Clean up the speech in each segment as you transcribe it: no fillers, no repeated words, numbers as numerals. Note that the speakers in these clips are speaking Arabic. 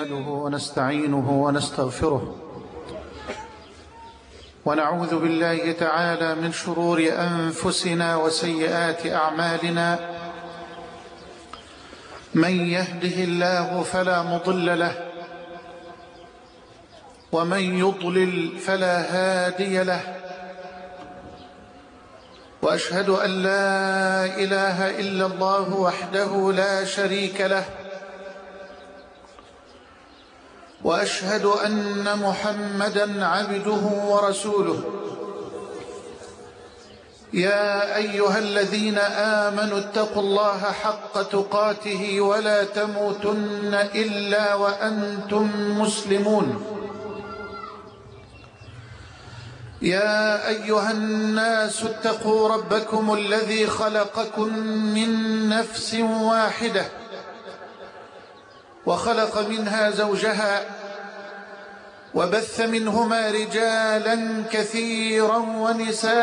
نحمده ونستعينه ونستغفره ونعوذ بالله تعالى من شرور أنفسنا وسيئات أعمالنا. من يهده الله فلا مضل له ومن يضلل فلا هادي له، وأشهد أن لا إله إلا الله وحده لا شريك له، وأشهد أن محمدًا عبده ورسوله. يا أيها الذين آمنوا اتقوا الله حق تقاته ولا تموتن إلا وأنتم مسلمون. يا أيها الناس اتقوا ربكم الذي خلقكم من نفس واحدة وخلق منها زوجها وبث منهما رجالا كثيرا ونساء،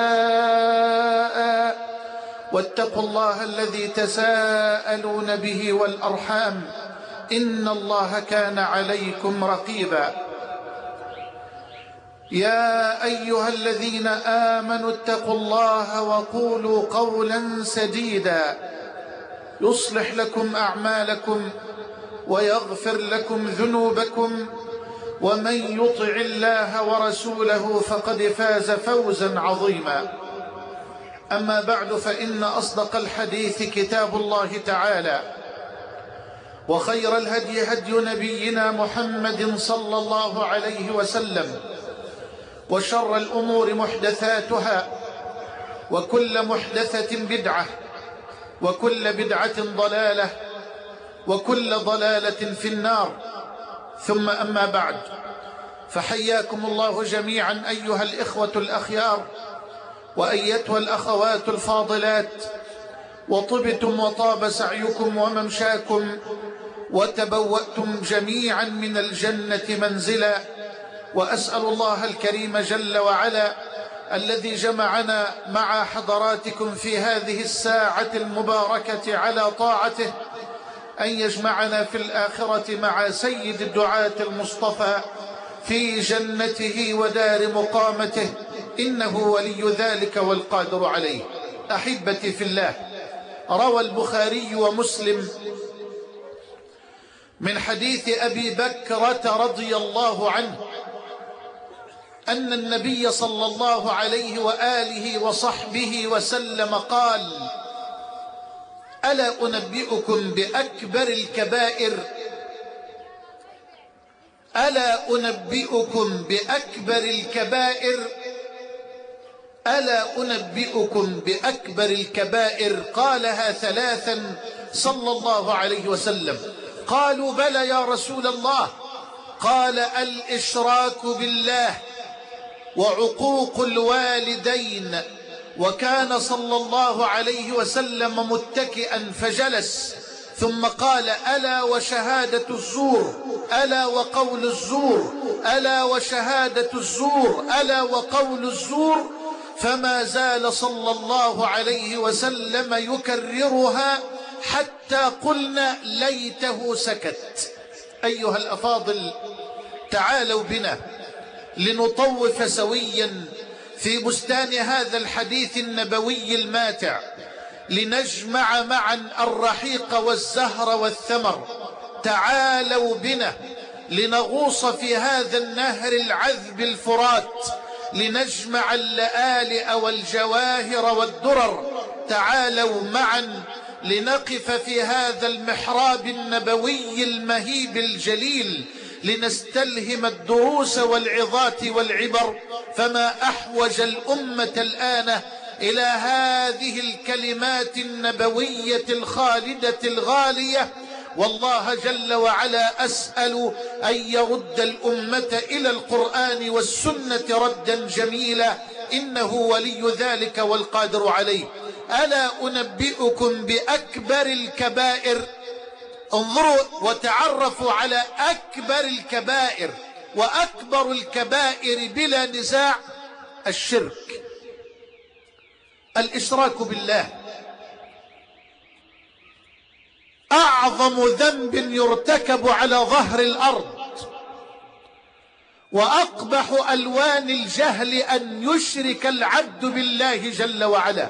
واتقوا الله الذي تساءلون به والأرحام إن الله كان عليكم رقيبا. يا أيها الذين آمنوا اتقوا الله وقولوا قولا سديدا يصلح لكم أعمالكم ويغفر لكم ذنوبكم، ومن يطع الله ورسوله فقد فاز فوزا عظيما. أما بعد، فإن أصدق الحديث كتاب الله تعالى، وخير الهدي هدي نبينا محمد صلى الله عليه وسلم، وشر الأمور محدثاتها، وكل محدثة بدعة، وكل بدعة ضلالة، وكل ضلالة في النار. ثم أما بعد، فحياكم الله جميعا أيها الإخوة الأخيار وأيتها الأخوات الفاضلات، وطبتم وطاب سعيكم وممشاكم، وتبوأتم جميعا من الجنة منزلا. وأسأل الله الكريم جل وعلا الذي جمعنا مع حضراتكم في هذه الساعة المباركة على طاعته أن يجمعنا في الآخرة مع سيد الدعاة المصطفى في جنته ودار مقامته، إنه ولي ذلك والقادر عليه. أحبتي في الله، روى البخاري ومسلم من حديث أبي بكرة رضي الله عنه أن النبي صلى الله عليه وآله وصحبه وسلم قال: ألا أنبئكم بأكبر الكبائر؟ ألا أنبئكم بأكبر الكبائر؟ ألا أنبئكم بأكبر الكبائر؟ قالها ثلاثا صلى الله عليه وسلم. قالوا: بلى يا رسول الله. قال: الإشراك بالله وعقوق الوالدين. وكان صلى الله عليه وسلم متكئا فجلس، ثم قال: ألا وشهادة الزور، ألا وقول الزور، ألا وشهادة الزور، ألا وقول الزور. فما زال صلى الله عليه وسلم يكررها حتى قلنا ليته سكت. أيها الأفاضل، تعالوا بنا لنطوف سويا في بستان هذا الحديث النبوي الماتع، لنجمع معا الرحيق والزهر والثمر. تعالوا بنا لنغوص في هذا النهر العذب الفرات، لنجمع اللآلئ والجواهر والدرر. تعالوا معا لنقف في هذا المحراب النبوي المهيب الجليل، لنستلهم الدروس والعظات والعبر. فما أحوج الأمة الآن إلى هذه الكلمات النبوية الخالدة الغالية. والله جل وعلا أسأل أن يرد الأمة إلى القرآن والسنة ردا جميلا، إنه ولي ذلك والقادر عليه. ألا أنبئكم بأكبر الكبائر؟ انظروا وتعرفوا على أكبر الكبائر. وأكبر الكبائر بلا نزاع الشرك، الإشراك بالله. أعظم ذنب يرتكب على ظهر الأرض، وأقبح ألوان الجهل أن يشرك العبد بالله جل وعلا.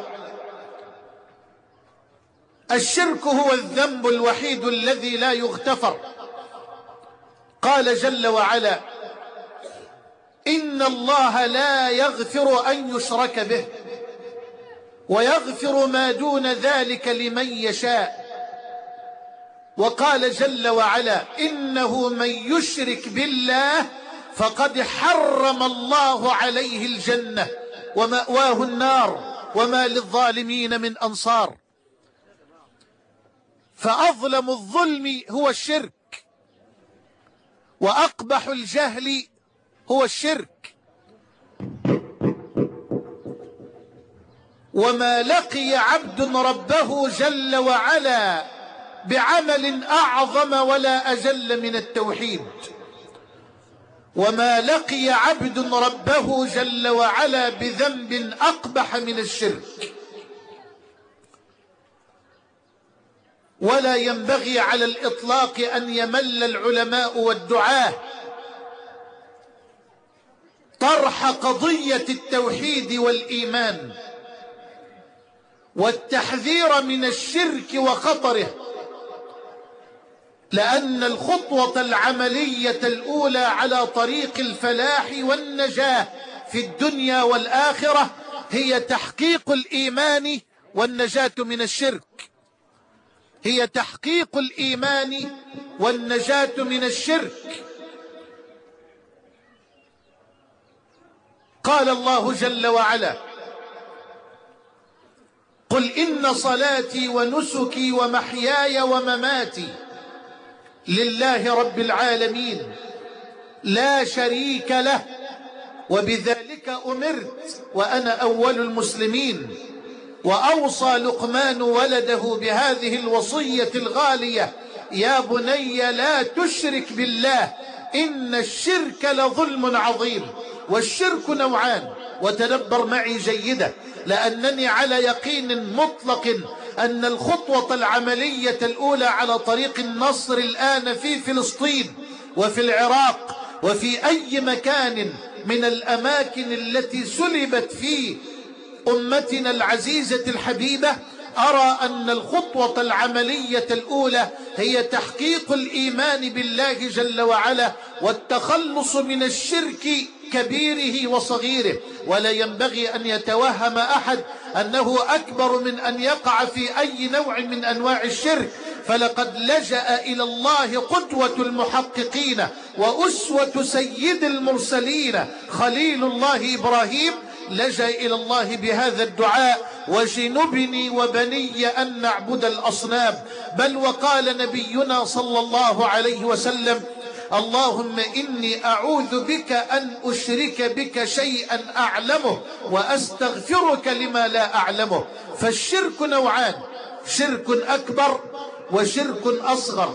الشرك هو الذنب الوحيد الذي لا يغتفر. قال جل وعلا: إن الله لا يغفر أن يشرك به ويغفر ما دون ذلك لمن يشاء. وقال جل وعلا: إنه من يشرك بالله فقد حرم الله عليه الجنة ومأواه النار وما للظالمين من أنصار. فأظلم الظلم هو الشرك، وأقبح الجهل هو الشرك. وما لقي عبد ربه جل وعلا بعمل أعظم ولا أجل من التوحيد، وما لقي عبد ربه جل وعلا بذنب أقبح من الشرك. ولا ينبغي على الإطلاق أن يمل العلماء والدعاة طرح قضية التوحيد والإيمان والتحذير من الشرك وخطره، لأن الخطوة العملية الأولى على طريق الفلاح والنجاة في الدنيا والآخرة هي تحقيق الإيمان والنجاة من الشرك. هي تحقيق الإيمان والنجاة من الشرك. قال الله جل وعلا: قل إن صلاتي ونسكي ومحياي ومماتي لله رب العالمين لا شريك له وبذلك أمرت وأنا أول المسلمين. وأوصى لقمان ولده بهذه الوصية الغالية: يا بني لا تشرك بالله إن الشرك لظلم عظيم. والشرك نوعان، وتدبر معي جيدا، لأنني على يقين مطلق أن الخطوة العملية الأولى على طريق النصر الآن في فلسطين وفي العراق وفي أي مكان من الأماكن التي سلبت في أمتنا العزيزة الحبيبة، أرى أن الخطوة العملية الأولى هي تحقيق الإيمان بالله جل وعلا والتخلص من الشرك كبيره وصغيره. ولا ينبغي أن يتوهم أحد أنه أكبر من أن يقع في أي نوع من أنواع الشرك، فلقد لجأ إلى الله قدوة المحققين وأسوة سيد المرسلين خليل الله إبراهيم، لجأ إلى الله بهذا الدعاء: وجنبني وبني أن نعبد الأصنام. بل وقال نبينا صلى الله عليه وسلم: اللهم إني أعوذ بك أن أشرك بك شيئا أعلمه وأستغفرك لما لا أعلمه. فالشرك نوعان: شرك أكبر وشرك أصغر.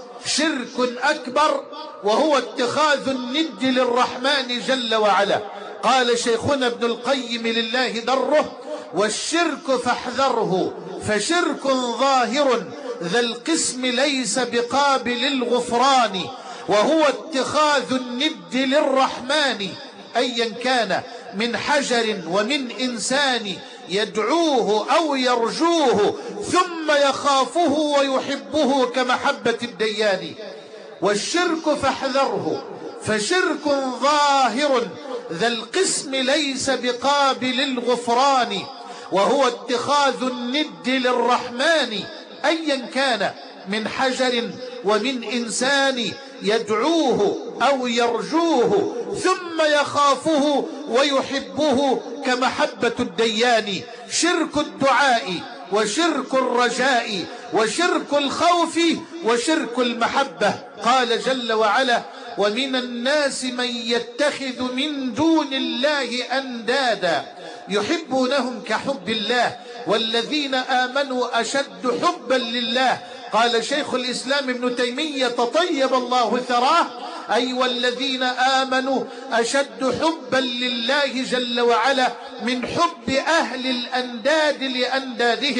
شرك أكبر وهو اتخاذ الند للرحمن جل وعلا. قال شيخنا ابن القيم لله دره: والشرك فاحذره فشرك ظاهر ذا القسم ليس بقابل الغفران، وهو اتخاذ الند للرحمن أيا كان من حجر ومن إنسان يدعوه أو يرجوه ثم يخافه ويحبه كمحبة الديان. والشرك فاحذره فشرك ظاهر ذا القسم ليس بقابل الغفران، وهو اتخاذ الند للرحمن أيا كان من حجر ومن إنسان يدعوه أو يرجوه ثم يخافه ويحبه كمحبة الديان. شرك الدعاء وشرك الرجاء وشرك الخوف وشرك المحبة. قال جل وعلا: ومن الناس من يتخذ من دون الله أندادا يحبونهم كحب الله والذين آمنوا أشد حبا لله. قال شيخ الإسلام ابن تيمية طيب الله ثراه: أي والذين آمنوا أشد حبا لله جل وعلا من حب أهل الأنداد لأندادهم.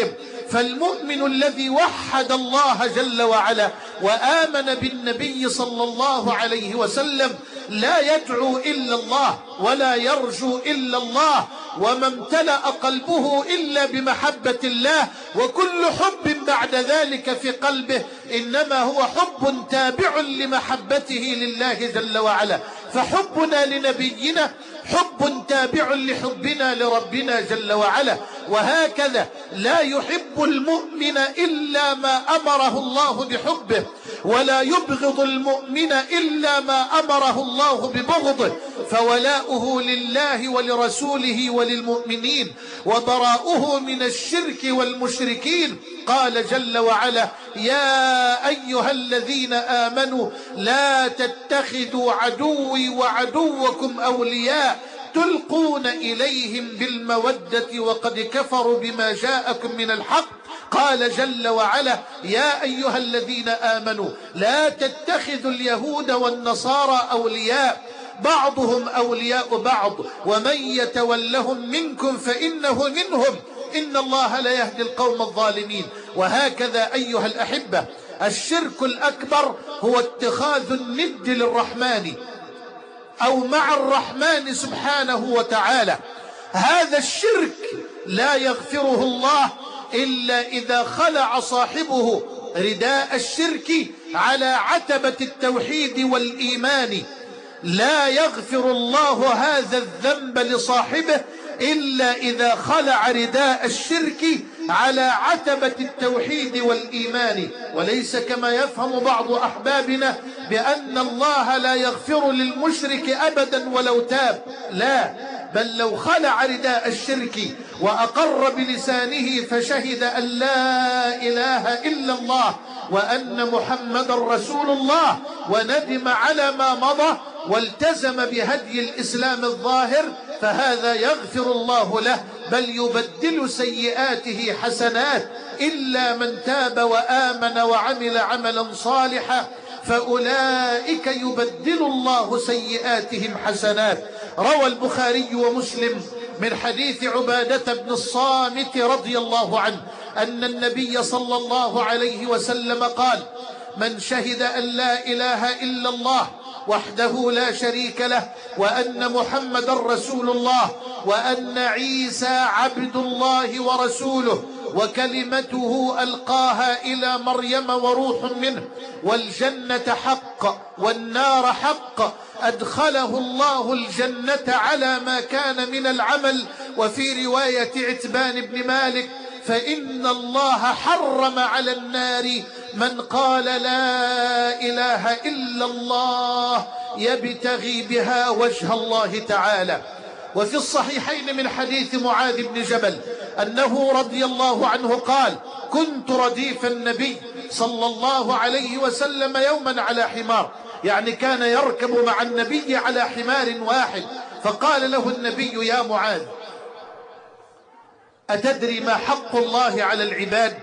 فالمؤمن الذي وحد الله جل وعلا وآمن بالنبي صلى الله عليه وسلم لا يدعو إلا الله ولا يرجو إلا الله، وما امتلأ قلبه إلا بمحبة الله، وكل حب بعد ذلك في قلبه إنما هو حب تابع لمحبته لله جل وعلا. فحبنا لنبينا حب تابع لحبنا لربنا جل وعلا. وهكذا لا يحب المؤمن إلا ما أمره الله بحبه، ولا يبغض المؤمن إلا ما أمره الله ببغضه، فولاؤه لله ولرسوله وللمؤمنين، وبراؤه من الشرك والمشركين. قال جل وعلا: يا أيها الذين آمنوا لا تتخذوا عدوي وعدوكم أولياء تلقون إليهم بالمودة وقد كفروا بما جاءكم من الحق. قال جل وعلا: يا أيها الذين آمنوا لا تتخذوا اليهود والنصارى أولياء بعضهم أولياء بعض ومن يتولهم منكم فإنه منهم إن الله لا يهدي القوم الظالمين. وهكذا أيها الأحبة الشرك الأكبر هو اتخاذ الند للرحمن أو مع الرحمن سبحانه وتعالى. هذا الشرك لا يغفره الله إلا إذا خلع صاحبه رداء الشرك على عتبة التوحيد والإيمان. لا يغفر الله هذا الذنب لصاحبه إلا إذا خلع رداء الشرك على عتبة التوحيد والإيمان، وليس كما يفهم بعض أحبابنا بأن الله لا يغفر للمشرك أبدا ولو تاب. لا، بل لو خلع رداء الشرك وأقر بلسانه فشهد أن لا إله إلا الله وأن محمد رسول الله وندم على ما مضى والتزم بهدي الإسلام الظاهر، فهذا يغفر الله له بل يبدل سيئاته حسنات. إلا من تاب وآمن وعمل عملا صالحا فأولئك يبدل الله سيئاتهم حسنات. روى البخاري ومسلم من حديث عبادة بن الصامت رضي الله عنه أن النبي صلى الله عليه وسلم قال: من شهد أن لا إله إلا الله وحده لا شريك له وأن محمد رسول الله وأن عيسى عبد الله ورسوله وكلمته ألقاها إلى مريم وروح منه والجنة حق والنار حق أدخله الله الجنة على ما كان من العمل. وفي رواية عتبان بن مالك: فإن الله حرم على النار من قال لا إله إلا الله يبتغي بها وجه الله تعالى. وفي الصحيحين من حديث معاذ بن جبل أنه رضي الله عنه قال: كنت رديف النبي صلى الله عليه وسلم يوما على حمار، يعني كان يركب مع النبي على حمار واحد، فقال له النبي: يا معاذ، أتدري ما حق الله على العباد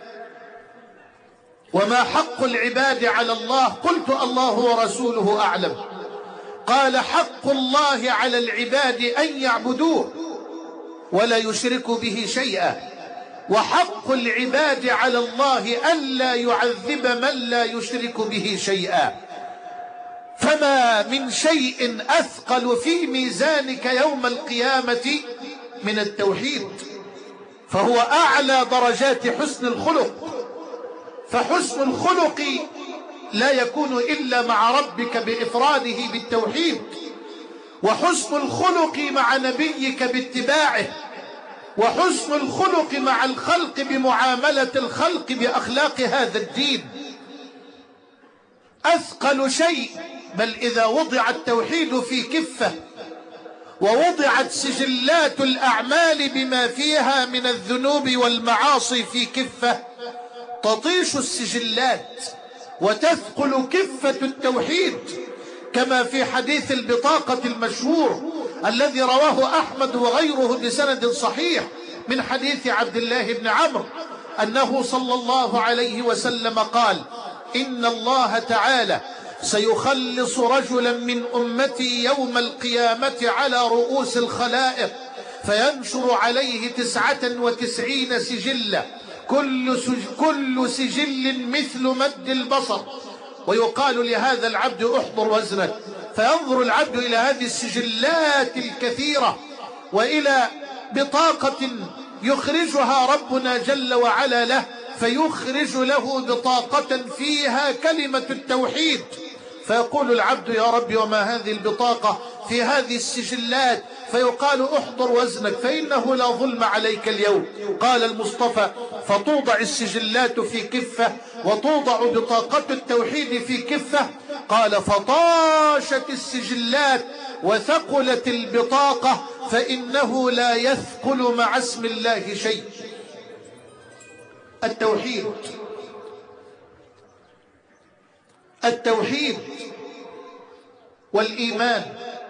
وما حق العباد على الله؟ قلت: الله ورسوله أعلم. قال: حق الله على العباد أن يعبدوه ولا يشركوا به شيئا، وحق العباد على الله ألا يعذب من لا يشرك به شيئا. فما من شيء أثقل في ميزانك يوم القيامة من التوحيد، فهو أعلى درجات حسن الخلق. فحسن الخلق لا يكون إلا مع ربك بإفراده بالتوحيد، وحسن الخلق مع نبيك باتباعه، وحسن الخلق مع الخلق بمعاملة الخلق بأخلاق هذا الدين. أثقل شيء، بل إذا وضع التوحيد في كفة ووضعت سجلات الأعمال بما فيها من الذنوب والمعاصي في كفة، تطيش السجلات وتثقل كفة التوحيد، كما في حديث البطاقة المشهور الذي رواه أحمد وغيره بسند صحيح من حديث عبد الله بن عمرو أنه صلى الله عليه وسلم قال: إن الله تعالى سيخلص رجلا من أمتي يوم القيامة على رؤوس الخلائق، فينشر عليه 99 سجلا، كل سجل مثل مد البصر، ويقال لهذا العبد احضر وزنك، فينظر العبد إلى هذه السجلات الكثيرة وإلى بطاقة يخرجها ربنا جل وعلا له، فيخرج له بطاقة فيها كلمة التوحيد، فيقول العبد يا رب وما هذه البطاقة في هذه السجلات؟ فيقال احضر وزنك فإنه لا ظلم عليك اليوم. قال المصطفى فتوضع السجلات في كفة وتوضع بطاقة التوحيد في كفة. قال فطاشت السجلات وثقلت البطاقة، فإنه لا يثقل مع اسم الله شيء. التوحيد والإيمان.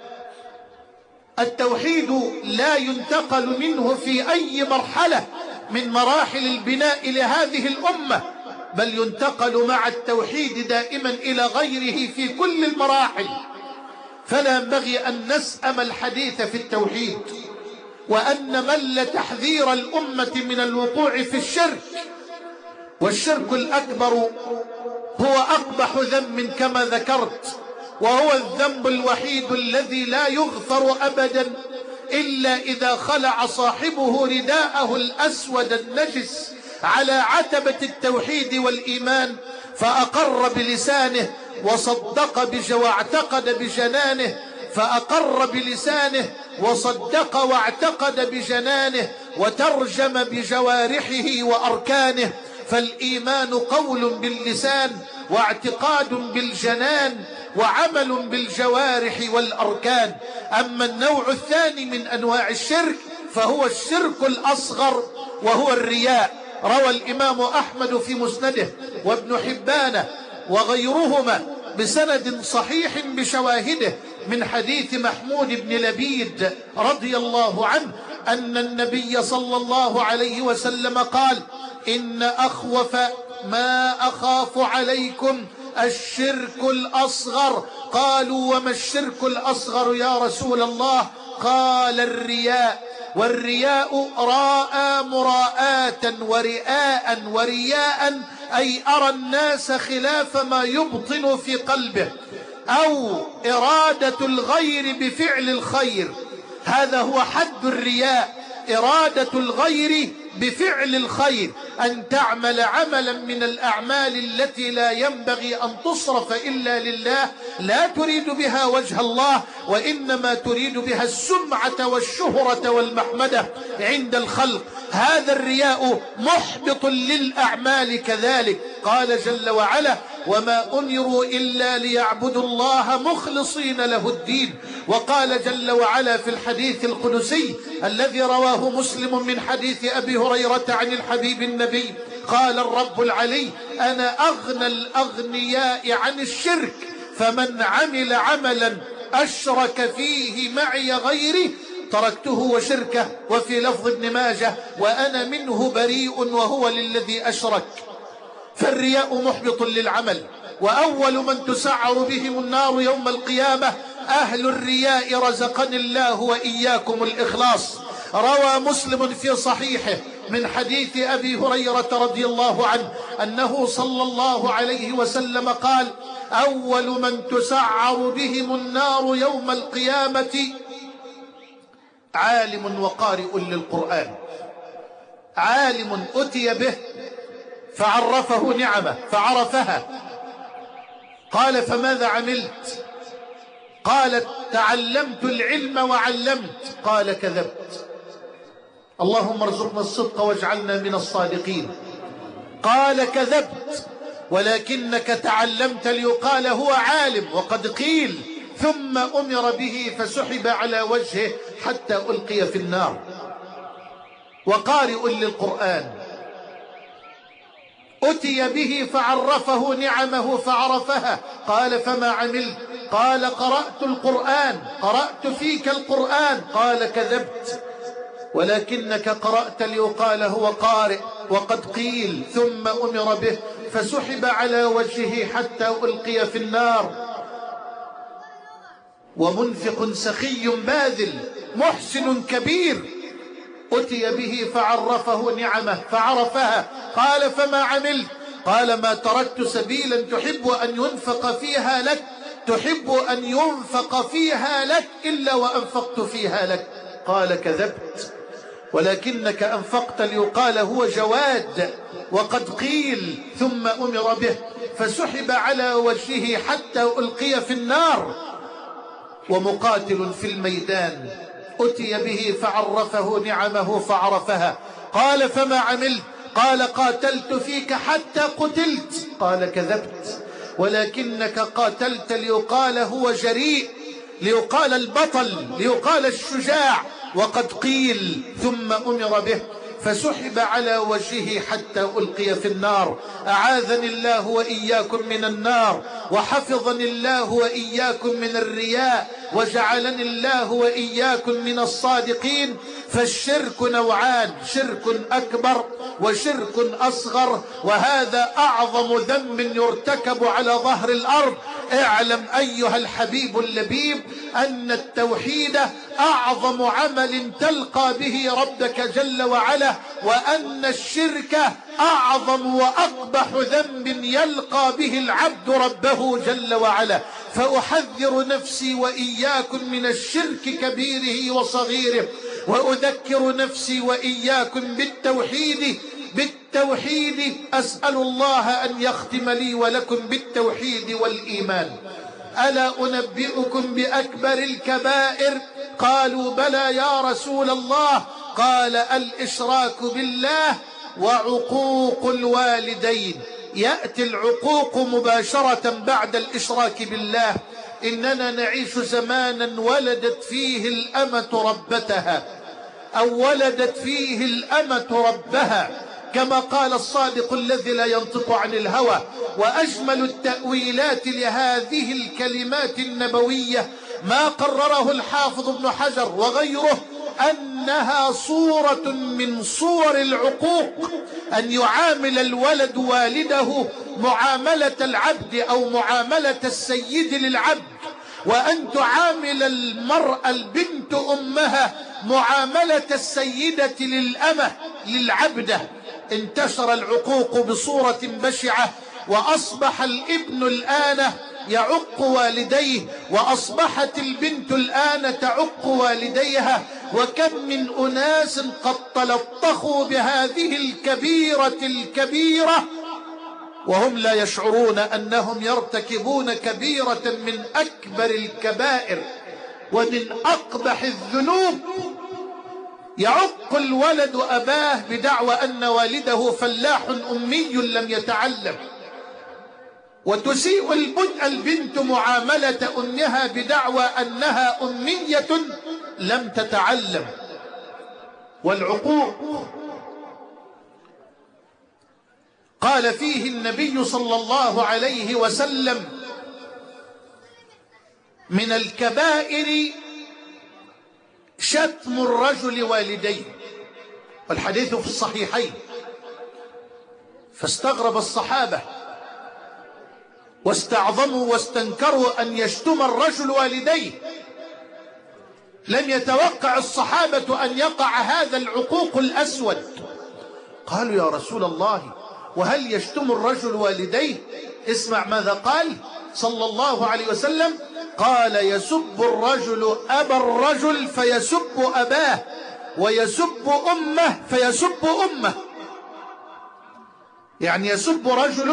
التوحيد لا ينتقل منه في أي مرحلة من مراحل البناء لهذه الأمة، بل ينتقل مع التوحيد دائما إلى غيره في كل المراحل. فلا ينبغي أن نسأم الحديث في التوحيد، وأن مل تحذير الأمة من الوقوع في الشرك. والشرك الأكبر هو أقبح ذنب كما ذكرت، وهو الذنب الوحيد الذي لا يغفر أبدا إلا إذا خلع صاحبه رداءه الأسود النجس على عتبة التوحيد والإيمان، فأقر بلسانه وصدق واعتقد بجنانه، فأقر بلسانه وصدق واعتقد بجنانه وترجم بجوارحه وأركانه. فالإيمان قول باللسان واعتقاد بالجنان وعمل بالجوارح والأركان. أما النوع الثاني من أنواع الشرك فهو الشرك الأصغر، وهو الرياء. روى الإمام أحمد في مسنده وابن حبان وغيرهما بسند صحيح بشواهده من حديث محمود بن لبيد رضي الله عنه أن النبي صلى الله عليه وسلم قال إن أخوف ما أخاف عليكم الشرك الأصغر. قالوا وما الشرك الأصغر يا رسول الله؟ قال الرياء. والرياء راء مراءة ورياء أي أرى الناس خلاف ما يبطن في قلبه، أو إرادة الغير بفعل الخير. هذا هو حد الرياء، إرادة الغير بفعل الخير، أن تعمل عملا من الأعمال التي لا ينبغي أن تصرف إلا لله، لا تريد بها وجه الله، وإنما تريد بها السمعة والشهرة والمحمدة عند الخلق. هذا الرياء محبط للأعمال كذلك. قال جل وعلا وما أمروا إلا ليعبدوا الله مخلصين له الدين. وقال جل وعلا في الحديث القدسي الذي رواه مسلم من حديث أبي هريرة عن الحبيب النبي قال الرب العلي أنا أغنى الأغنياء عن الشرك، فمن عمل عملا أشرك فيه معي غيري تركته وشركه. وفي لفظ ابن ماجه وأنا منه بريء وهو للذي أشرك. فالرياء محبط للعمل، وأول من تسعر بهم النار يوم القيامة أهل الرياء، رزقني الله وإياكم الإخلاص. روى مسلم في صحيحه من حديث أبي هريرة رضي الله عنه أنه صلى الله عليه وسلم قال أول من تسعر بهم النار يوم القيامة عالم وقارئ للقرآن. عالم أتي به فعرفه نعمه فعرفها، قال فماذا عملت؟ قال تعلمت العلم وعلمت. قال كذبت، اللهم ارزقنا الصدق واجعلنا من الصادقين. قال كذبت ولكنك تعلمت ليقال هو عالم، وقد قيل ثم أمر به فسحب على وجهه حتى ألقي في النار. وقارئ للقرآن أتي به فعرفه نعمه فعرفها، قال فما عملت؟ قال قرأت القرآن، قرأت فيك القرآن. قال كذبت ولكنك قرأت ليقال هو قارئ، وقد قيل ثم أمر به فسحب على وجهه حتى ألقي في النار. ومنفق سخي باذل محسن كبير أتي به فعرفه نعمه فعرفها. قال فما عملت؟ قال ما تركت سبيلا تحب أن ينفق فيها لك إلا وأنفقت فيها لك. قال كذبت، ولكنك أنفقت ليقال هو جواد، وقد قيل. ثم أمر به فسحب على وجهه حتى ألقي في النار. ومقاتل في الميدان أتي به فعرفه نعمه فعرفها. قال فما عملت؟ قال قاتلت فيك حتى قتلت. قال كذبت، ولكنك قاتلت ليقال هو جريء، ليقال البطل، ليقال الشجاع، وقد قيل. ثم أمر به فسحب على وجهه حتى ألقي في النار. أعاذني الله وإياكم من النار، وحفظني الله وإياكم من الرياء، وجعلني الله وإياكم من الصادقين. فالشرك نوعان: شرك أكبر وشرك أصغر، وهذا أعظم ذنب يرتكب على ظهر الأرض. اعلم أيها الحبيب اللبيب أن التوحيد أعظم عمل تلقى به ربك جل وعلا، وأن الشرك أعظم وأقبح ذنب يلقى به العبد ربه جل وعلا. فأحذر نفسي وإياكم من الشرك كبيره وصغيره، وأذكر نفسي وإياكم بالتوحيد. أسأل الله أن يختم لي ولكم بالتوحيد والإيمان. ألا أنبئكم بأكبر الكبائر؟ قالوا بلى يا رسول الله. قال الإشراك بالله وعقوق الوالدين. يأتي العقوق مباشرة بعد الإشراك بالله. إننا نعيش زمانا ولدت فيه الأمة ربتها، أو ولدت فيه الأمة ربها، كما قال الصادق الذي لا ينطق عن الهوى. وأجمل التأويلات لهذه الكلمات النبوية ما قرره الحافظ ابن حجر وغيره، أنها صورة من صور العقوق، أن يعامل الولد والده معاملة العبد أو معاملة السيد للعبد، وأن تعامل المرأة البنت أمها معاملة السيدة للأمة للعبدة. انتشر العقوق بصورة بشعة، وأصبح الابن الآن يعق والديه، وأصبحت البنت الآن تعق والديها. وكم من أناس قد تلطخوا بهذه الكبيرة وهم لا يشعرون أنهم يرتكبون كبيرة من أكبر الكبائر ومن أقبح الذنوب. يعق الولد أباه بدعوى أن والده فلاح أمي لم يتعلم، وتسيء البنت معاملة أمها بدعوى أنها أمية لم تتعلم. والعقوق قال فيه النبي صلى الله عليه وسلم: من الكبائر شتم الرجل والديه. والحديث في الصحيحين. فاستغرب الصحابة واستعظموا واستنكروا أن يشتم الرجل والديه. لم يتوقع الصحابة أن يقع هذا العقوق الأسود. قالوا يا رسول الله، وهل يشتم الرجل والديه؟ اسمع ماذا قال صلى الله عليه وسلم. قال: يسب الرجل أبا الرجل فيسب أباه، ويسب أمه فيسب أمه. يعني يسب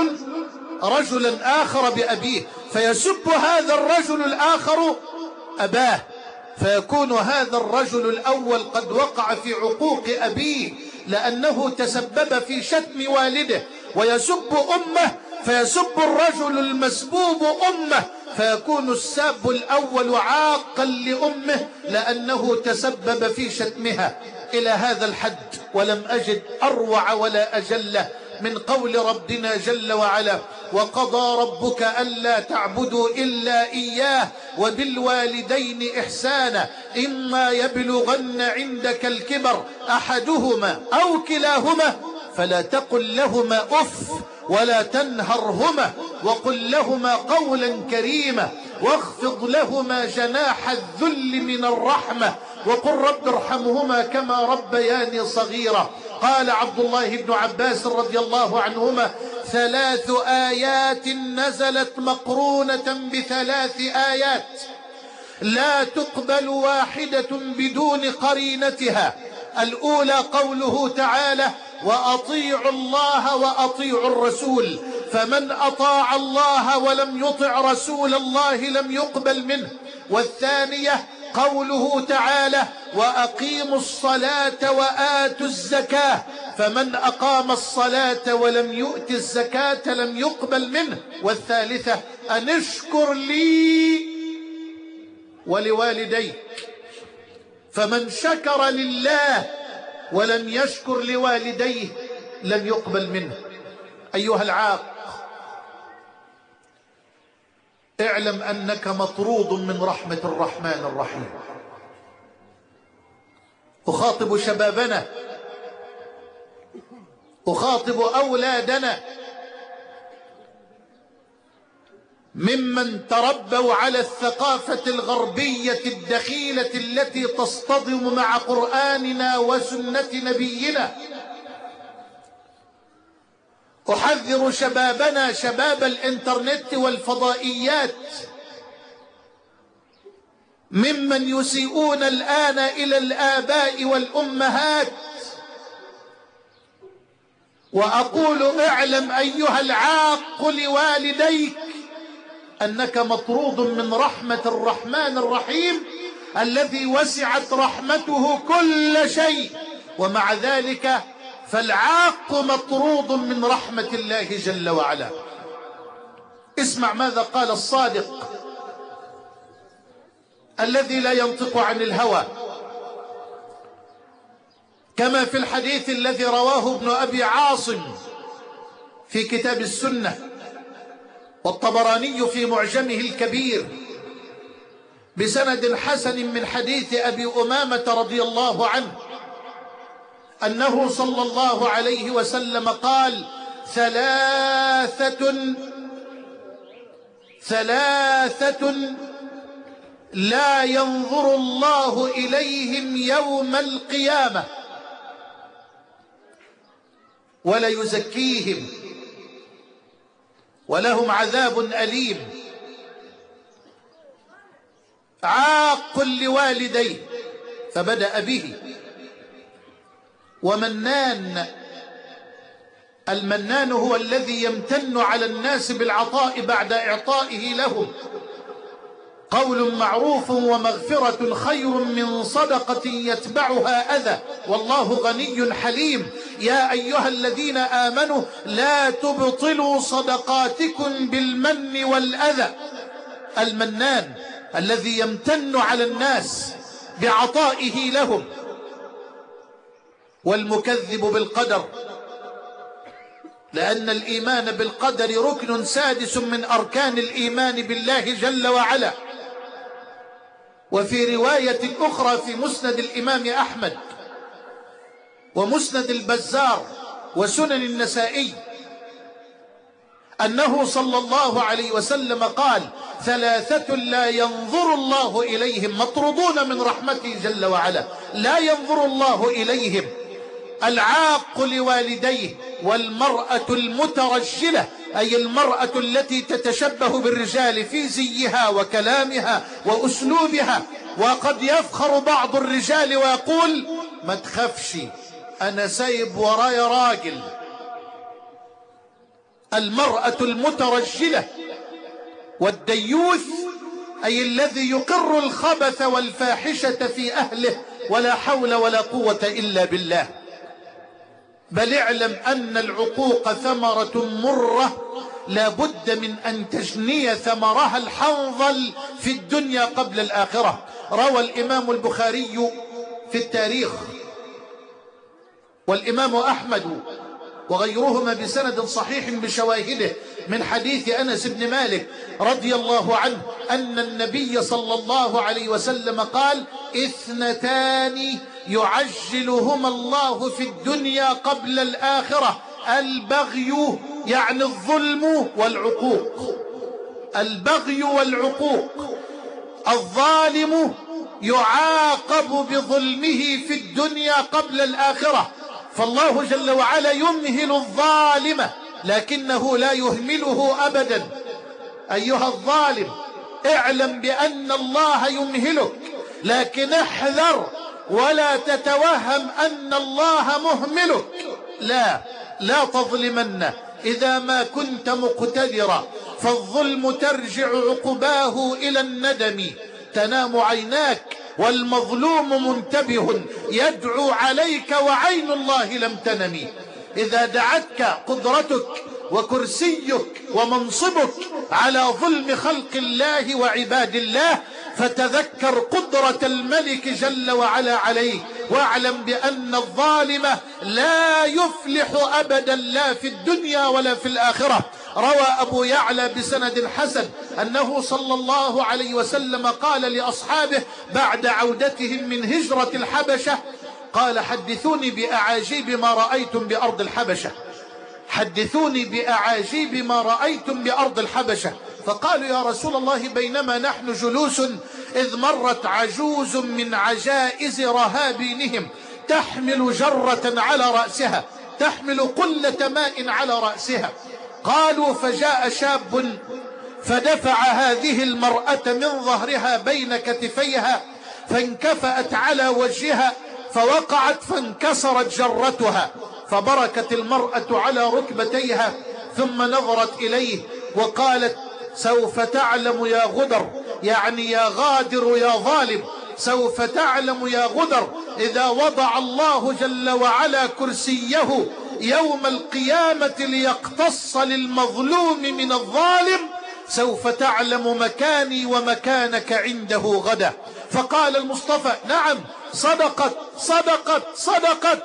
رجلا آخر بأبيه، فيسب هذا الرجل الآخر أباه، فيكون هذا الرجل الأول قد وقع في عقوق أبيه لأنه تسبب في شتم والده. ويسب أمه فيسب الرجل المسبوب أمه، فيكون الساب الأول عاقا لأمه لأنه تسبب في شتمها. إلى هذا الحد. ولم أجد أروع ولا أجل من قول ربنا جل وعلا: وقضى ربك ألا تعبدوا إلا إياه وبالوالدين إحسانا إما يبلغن عندك الكبر أحدهما أو كلاهما فلا تقل لهما أف ولا تنهرهما وقل لهما قولا كريما واخفض لهما جناح الذل من الرحمة وقل رب ارحمهما كما ربياني صغيرا. قال عبد الله بن عباس رضي الله عنهما: 3 آيات نزلت مقرونة ب3 آيات لا تقبل واحدة بدون قرينتها. الأولى قوله تعالى: وأطيعوا الله وأطيعوا الرسول، فمن أطاع الله ولم يطع رسول الله لم يقبل منه. والثانية قوله تعالى: وأقيموا الصلاة وآتوا الزكاة، فمن أقام الصلاة ولم يؤت الزكاة لم يقبل منه. والثالثة: أن اشكر لي ولوالديك، فمن شكر لله ولم يشكر لوالديه لم يقبل منه. أيها العاق، اعلم أنك مطرود من رحمة الرحمن الرحيم. أخاطب شبابنا، أخاطب أولادنا ممن تربوا على الثقافة الغربية الدخيلة التي تصطدم مع قرآننا وسنة نبينا. أحذر شبابنا، شباب الإنترنت والفضائيات، ممن يسيئون الآن إلى الآباء والأمهات. وأقول: اعلم أيها العاق لوالديك أنك مطرود من رحمة الرحمن الرحيم الذي وسعت رحمته كل شيء، ومع ذلك فالعاق مطرود من رحمة الله جل وعلا. اسمع ماذا قال الصادق الذي لا ينطق عن الهوى، كما في الحديث الذي رواه ابن أبي عاصم في كتاب السنة، والطبراني في معجمه الكبير بسند حسن من حديث أبي أمامة رضي الله عنه أنه صلى الله عليه وسلم قال: 3 لا ينظر الله إليهم يوم القيامة ولا يزكيهم ولهم عذاب أليم: عاق لوالديه، فبدأ به، ومنان. المنان هو الذي يمتن على الناس بالعطاء بعد إعطائه لهم. قول معروف ومغفرة خير من صدقة يتبعها أذى، والله غني حليم. يا أيها الذين آمنوا لا تبطلوا صدقاتكم بالمن والأذى. المنان الذي يمتن على الناس بعطائه لهم. والمكذب بالقدر، لأن الإيمان بالقدر ركن سادس من أركان الإيمان بالله جل وعلا. وفي رواية أخرى في مسند الإمام أحمد ومسند البزار وسنن النسائي أنه صلى الله عليه وسلم قال: 3 لا ينظر الله إليهم، مطرودون من رحمته جل وعلا، لا ينظر الله إليهم: العاق لوالديه، والمرأة المترجلة، أي المرأة التي تتشبه بالرجال في زيها وكلامها وأسلوبها. وقد يفخر بعض الرجال ويقول: ما تخافش، أنا سايب ورايا راجل. المرأة المترجلة والديوث، أي الذي يقر الخبث والفاحشة في أهله، ولا حول ولا قوة إلا بالله. بل اعلم أن العقوق ثمرة مرة لا بد من أن تجني ثمرها الحنظل في الدنيا قبل الآخرة. روى الإمام البخاري في التاريخ والإمام أحمد وغيرهما بسند صحيح بشواهده من حديث أنس بن مالك رضي الله عنه أن النبي صلى الله عليه وسلم قال: 2 يعجلهما الله في الدنيا قبل الآخرة: البغي، يعني الظلم، والعقوق. البغي والعقوق. الظالم يعاقب بظلمه في الدنيا قبل الآخرة. فالله جل وعلا يمهل الظالم لكنه لا يهمله أبدا. أيها الظالم، اعلم بأن الله يمهلك، لكن احذر ولا تتوهم أن الله مهملك. لا تظلمن إذا ما كنت مقتدرا، فالظلم ترجع عقباه إلى الندم. تنام عيناك والمظلوم منتبه يدعو عليك وعين الله لم تنم. إذا دعتك قدرتك وكرسيك ومنصبك على ظلم خلق الله وعباد الله، فتذكر قدرة الملك جل وعلا عليك، واعلم بأن الظالم لا يفلح أبدا لا في الدنيا ولا في الآخرة. روى أبو يعلى بسند حسن أنه صلى الله عليه وسلم قال لأصحابه بعد عودتهم من هجرة الحبشة، قال: حدثوني بأعاجيب ما رأيتم بأرض الحبشة، حدثوني بأعاجيب ما رأيتم بأرض الحبشة. فقالوا: يا رسول الله، بينما نحن جلوس إذ مرت عجوز من عجائز رهابينهم تحمل جرة على رأسها، تحمل قلة ماء على رأسها. قالوا: فجاء شاب فدفع هذه المرأة من ظهرها بين كتفيها، فانكفأت على وجهها فوقعت فانكسرت جرتها، فبركت المرأة على ركبتيها، ثم نظرت إليه وقالت: سوف تعلم يا غدر، يعني يا غادر يا ظالم، سوف تعلم يا غدر إذا وضع الله جل وعلا كرسيه يوم القيامة ليقتص للمظلوم من الظالم، سوف تعلم مكاني ومكانك عنده غدا. فقال المصطفى: نعم، صدقت صدقت صدقت.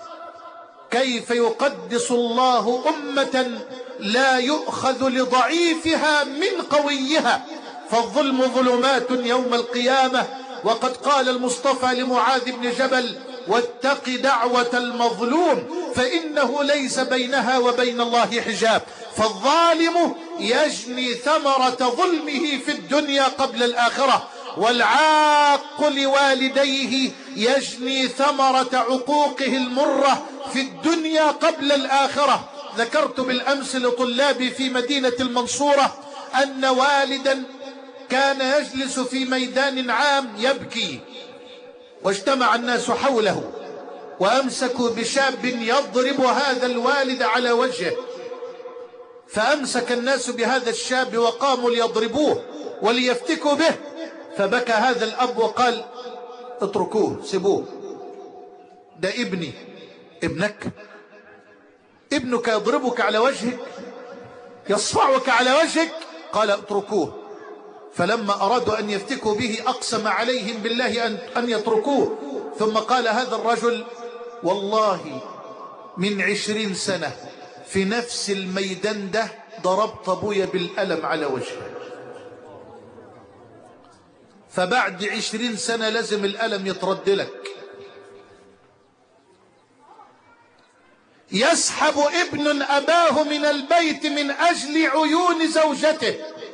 كيف يقدس الله أمة لا يؤخذ لضعيفها من قويها؟ فالظلم ظلمات يوم القيامة. وقد قال المصطفى لمعاذ بن جبل: واتق دعوة المظلوم فإنه ليس بينها وبين الله حجاب. فالظالم يجني ثمرة ظلمه في الدنيا قبل الآخرة، والعاق لوالديه يجني ثمرة عقوقه المرة في الدنيا قبل الآخرة. ذكرت بالأمس لطلابي في مدينة المنصورة أن والدا كان يجلس في ميدان عام يبكي، واجتمع الناس حوله وأمسكوا بشاب يضرب هذا الوالد على وجهه، فأمسك الناس بهذا الشاب وقاموا ليضربوه وليفتكوا به، فبكى هذا الأب وقال: اتركوه، سيبوه، ده ابني. ابنك؟ ابنك يضربك على وجهك، يصفعك على وجهك؟ قال: اتركوه. فلما أرادوا أن يفتكوا به أقسم عليهم بالله أن يتركوه، ثم قال هذا الرجل: والله من 20 سنة في نفس الميدان ده ضربت أبويا بالألم على وجهه، فبعد 20 سنة لازم الألم يترد لك. يسحب ابن أباه من البيت من أجل عيون زوجته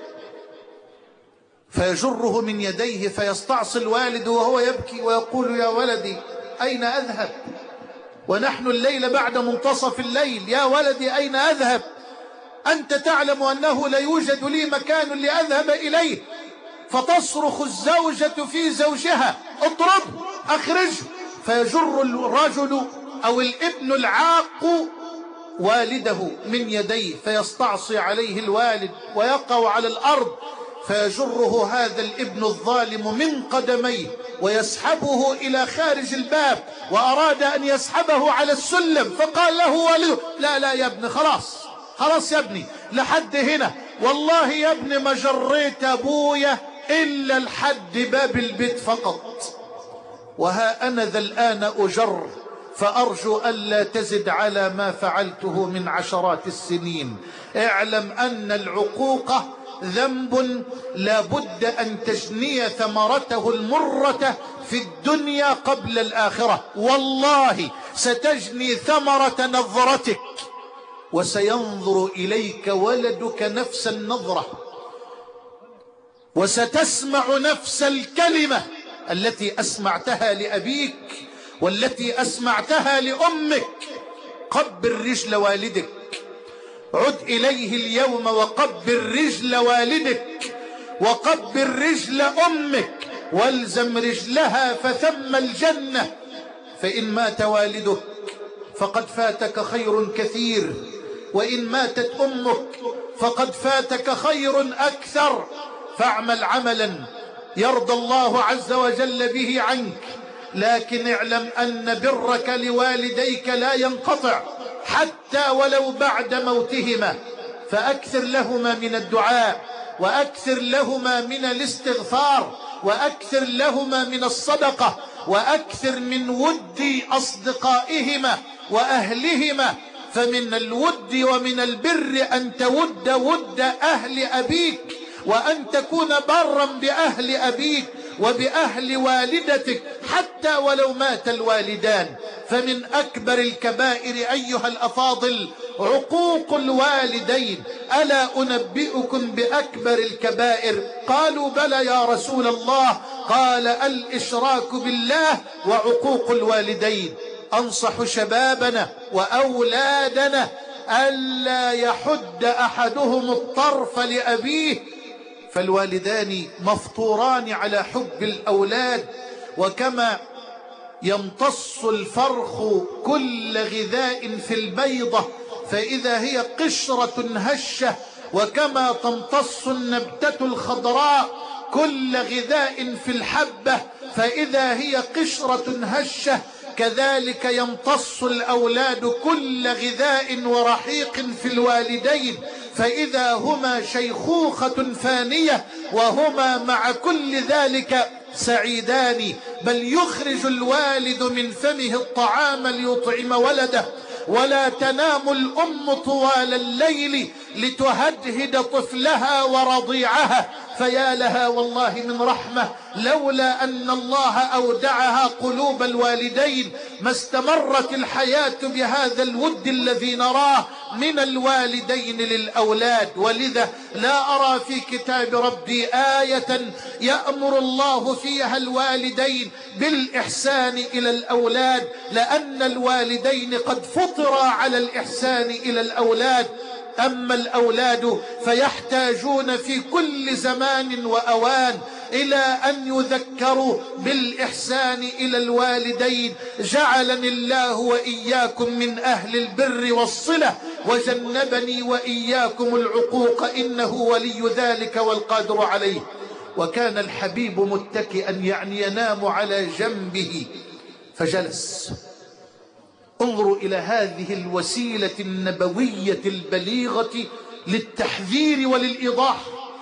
فيجره من يديه، فيستعصي الوالد وهو يبكي ويقول: يا ولدي أين أذهب؟ ونحن الليل بعد منتصف الليل، يا ولدي أين أذهب؟ أنت تعلم أنه لا يوجد لي مكان لأذهب إليه. فتصرخ الزوجة في زوجها: اضربه، أخرجه. فيجر الرجل أو الابن العاق والده من يديه، فيستعصي عليه الوالد ويقع على الأرض، فيجره هذا الابن الظالم من قدميه ويسحبه إلى خارج الباب، وأراد أن يسحبه على السلم، فقال له والده: لا يا ابن، خلاص يا ابني، لحد هنا، والله يا ابن ما جريت أبويا إلا لحد باب البيت فقط، وها أنا ذا الآن أجر، فأرجو ألا تزد على ما فعلته من عشرات السنين. اعلم أن العقوق ذنب لا بد أن تجني ثمرته المرة في الدنيا قبل الآخرة. والله ستجني ثمرة نظرتك، وسينظر إليك ولدك نفس النظرة، وستسمع نفس الكلمة التي أسمعتها لأبيك والتي أسمعتها لأمك. قبل رجل والدك، عد إليه اليوم وقبل رجل والدك وقبل رجل أمك والزم رجلها فثم الجنة. فإن مات والدك فقد فاتك خير كثير، وإن ماتت أمك فقد فاتك خير أكثر. فاعمل عملا يرضى الله عز وجل به عنك، لكن اعلم أن برك لوالديك لا ينقطع حتى ولو بعد موتهما. فأكثر لهما من الدعاء، وأكثر لهما من الاستغفار، وأكثر لهما من الصدقة، وأكثر من ود أصدقائهما وأهلهما. فمن الود ومن البر أن تود ود أهل أبيك، وأن تكون برا بأهل أبيك وبأهل والدتك حتى ولو مات الوالدان. فمن أكبر الكبائر أيها الأفاضل عقوق الوالدين. ألا أنبئكم بأكبر الكبائر؟ قالوا بلى يا رسول الله. قال الإشراك بالله وعقوق الوالدين. أنصح شبابنا وأولادنا ألا يحد أحدهم الطرف لأبيه، فالوالدان مفطوران على حب الأولاد. وكما يمتص الفرخ كل غذاء في البيضة فإذا هي قشرة هشة، وكما تمتص النبتة الخضراء كل غذاء في الحبة فإذا هي قشرة هشة، كذلك يمتص الأولاد كل غذاء ورحيق في الوالدين فإذا هما شيخوخة فانية وهما مع كل ذلك سعيدان. بل يخرج الوالد من فمه الطعام ليطعم ولده، ولا تنام الأم طوال الليل لتهدهد طفلها ورضيعها. فيا لها والله من رحمة، لولا أن الله أودعها قلوب الوالدين ما استمرت الحياة بهذا الود الذي نراه من الوالدين للأولاد. ولذا لا أرى في كتاب ربي آية يأمر الله فيها الوالدين بالإحسان إلى الأولاد، لأن الوالدين قد فطرا على الإحسان إلى الأولاد. أما الأولاد فيحتاجون في كل زمان وأوان إلى أن يذكروا بالإحسان إلى الوالدين. جعلني الله وإياكم من أهل البر والصلة، وجنبني وإياكم العقوق، إنه ولي ذلك والقادر عليه. وكان الحبيب متكئا، يعني ينام على جنبه، فجلس. انظروا إلى هذه الوسيلة النبوية البليغة للتحذير وللإيضاح.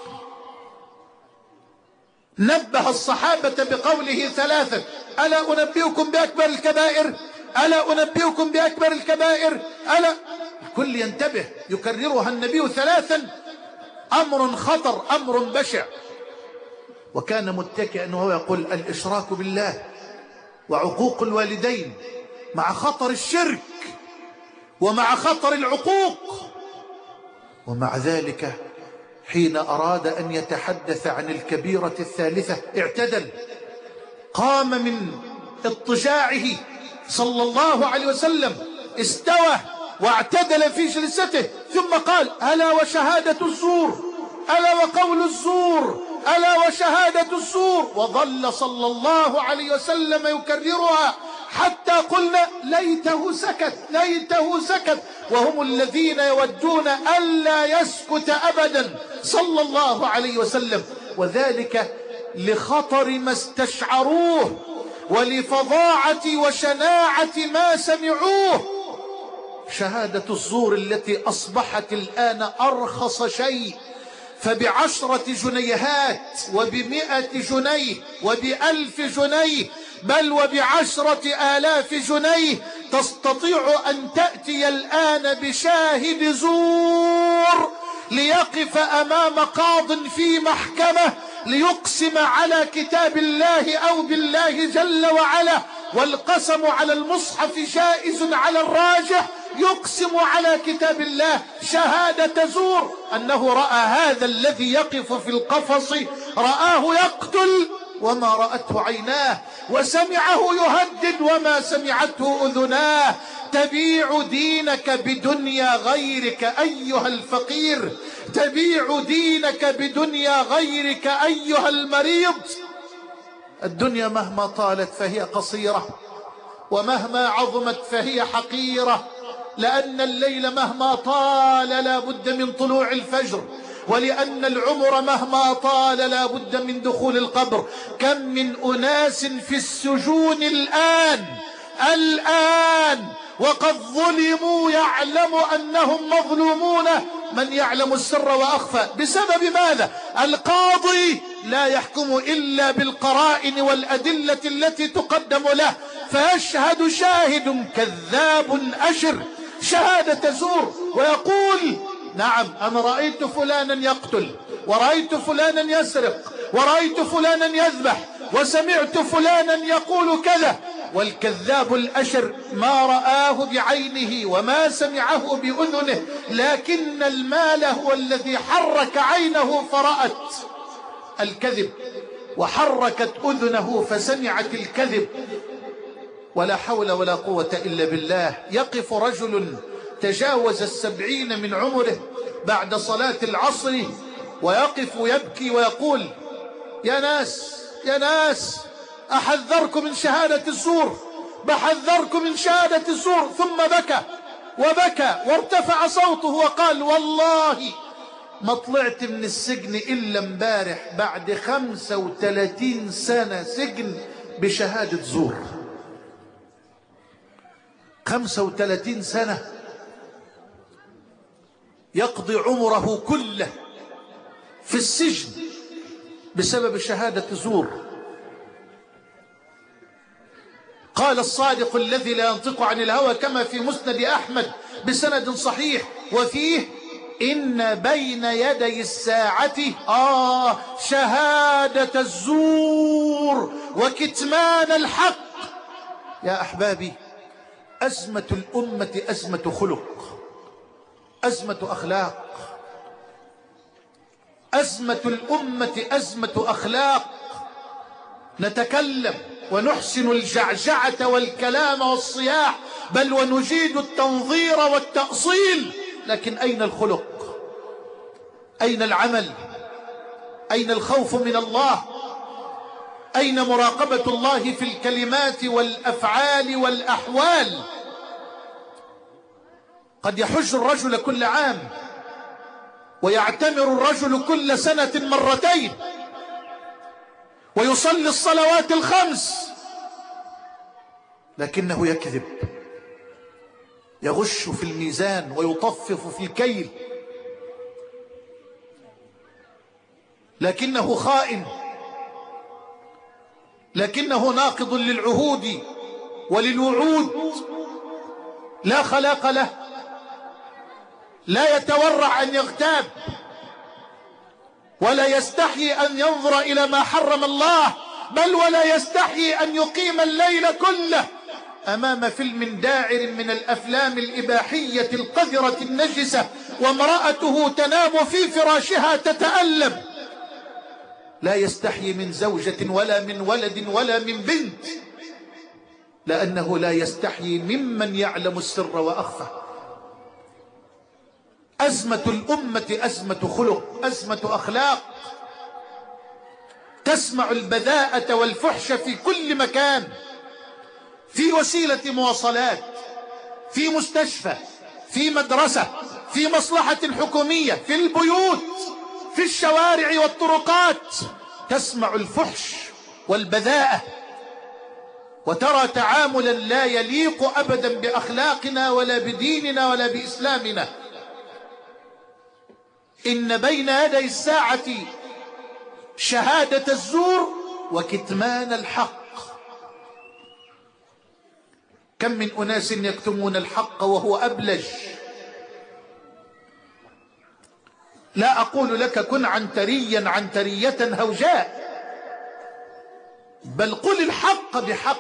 نبه الصحابة بقوله ثلاثا: ألا أنبئكم بأكبر الكبائر؟ ألا أنبئكم بأكبر الكبائر؟ ألا. الكل ينتبه، يكررها النبي ثلاثا. أمر خطر، أمر بشع. وكان متكئا وهو يقول: الإشراك بالله وعقوق الوالدين، مع خطر الشرك ومع خطر العقوق. ومع ذلك حين أراد أن يتحدث عن الكبيرة الثالثة اعتدل، قام من اضطجاعه صلى الله عليه وسلم، استوى واعتدل في جلسته، ثم قال: ألا وشهادة الزور، ألا وقول الزور، ألا وشهادة الزور. وظل صلى الله عليه وسلم يكررها حتى قلنا: ليته سكت، ليته سكت. وهم الذين يودون ألا يسكت أبدا صلى الله عليه وسلم، وذلك لخطر ما استشعروه ولفظاعة وشناعة ما سمعوه. شهادة الزور التي أصبحت الآن أرخص شيء، فب10 جنيهات وب100 جنيه وب1000 جنيه بل وب10,000 جنيه تستطيع أن تأتي الآن بشاهد زور ليقف أمام قاض في محكمة ليقسم على كتاب الله أو بالله جل وعلا، والقسم على المصحف جائز على الراجح، يقسم على كتاب الله شهادة زور أنه رأى هذا الذي يقف في القفص، رآه يقتل وما رأته عيناه، وسمعه يهدد وما سمعته أذناه. تبيع دينك بدنيا غيرك أيها الفقير، تبيع دينك بدنيا غيرك أيها المريض. الدنيا مهما طالت فهي قصيرة، ومهما عظمت فهي حقيرة، لأن الليل مهما طال لا بد من طلوع الفجر، ولأن العمر مهما طال لا بد من دخول القبر. كم من أناس في السجون الآن وقد ظلموا، يعلم أنهم مظلومون، من يعلم السر وأخفى. بسبب ماذا؟ القاضي لا يحكم إلا بالقرائن والأدلة التي تقدم له، فيشهد شاهد كذاب أشر شهادة زور ويقول نعم أنا رأيت فلانا يقتل، ورأيت فلانا يسرق، ورأيت فلانا يذبح، وسمعت فلانا يقول كذا. والكذاب الأشر ما رآه بعينه وما سمعه بأذنه، لكن المال هو الذي حرك عينه فرأت الكذب، وحركت أذنه فسمعت الكذب. ولا حول ولا قوة إلا بالله. يقف رجل تجاوز 70 من عمره بعد صلاة العصر، ويقف يبكي ويقول يا ناس أحذركم من شهادة الزور، بحذركم من شهادة الزور. ثم بكى وارتفع صوته وقال والله ما طلعت من السجن إلا امبارح بعد 35 سنة سجن بشهادة زور. 35 سنة يقضي عمره كله في السجن بسبب شهادة زور. قال الصادق الذي لا ينطق عن الهوى كما في مسند أحمد بسند صحيح وفيه إن بين يدي الساعة شهادة الزور وكتمان الحق. يا أحبابي، أزمة الأمة أزمة خلق، أزمة أخلاق. أزمة الأمة أزمة أخلاق. نتكلم ونحسن الجعجعة والكلام والصياح، بل ونجيد التنظير والتأصيل، لكن أين الخلق؟ أين العمل؟ أين الخوف من الله؟ أين مراقبة الله في الكلمات والأفعال والأحوال؟ قد يحج الرجل كل عام، ويعتمر الرجل كل سنة مرتين، ويصلي الصلوات الخمس، لكنه يكذب، يغش في الميزان ويطفف في الكيل، لكنه خائن، لكنه ناقض للعهود وللوعود، لا خلاق له، لا يتورع أن يغتاب، ولا يستحي أن ينظر إلى ما حرم الله، بل ولا يستحي أن يقيم الليل كله أمام فيلم داعر من الأفلام الإباحية القذرة النجسة، وامرأته تنام في فراشها تتألم. لا يستحي من زوجة ولا من ولد ولا من بنت، لأنه لا يستحي ممن يعلم السر وأخفى. أزمة الأمة أزمة خلق، أزمة أخلاق. تسمع البذاءة والفحش في كل مكان، في وسيلة مواصلات، في مستشفى، في مدرسة، في مصلحة حكومية، في البيوت، في الشوارع والطرقات. تسمع الفحش والبذاءة، وترى تعاملا لا يليق أبدا بأخلاقنا ولا بديننا ولا بإسلامنا. إن بين يدي الساعة شهادة الزور وكتمان الحق. كم من أناس يكتمون الحق وهو أبلج. لا أقول لك كن عنتريا عنترية هوجاء، بل قل الحق بحق،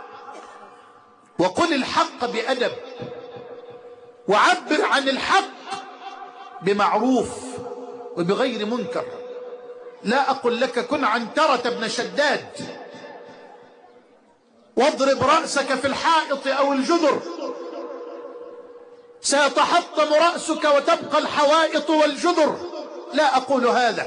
وقل الحق بأدب، وعبر عن الحق بمعروف وبغير منكر. لا أقول لك كن عنترة بن شداد واضرب رأسك في الحائط أو الجدر، سيتحطم رأسك وتبقى الحوائط والجدر. لا أقول هذا،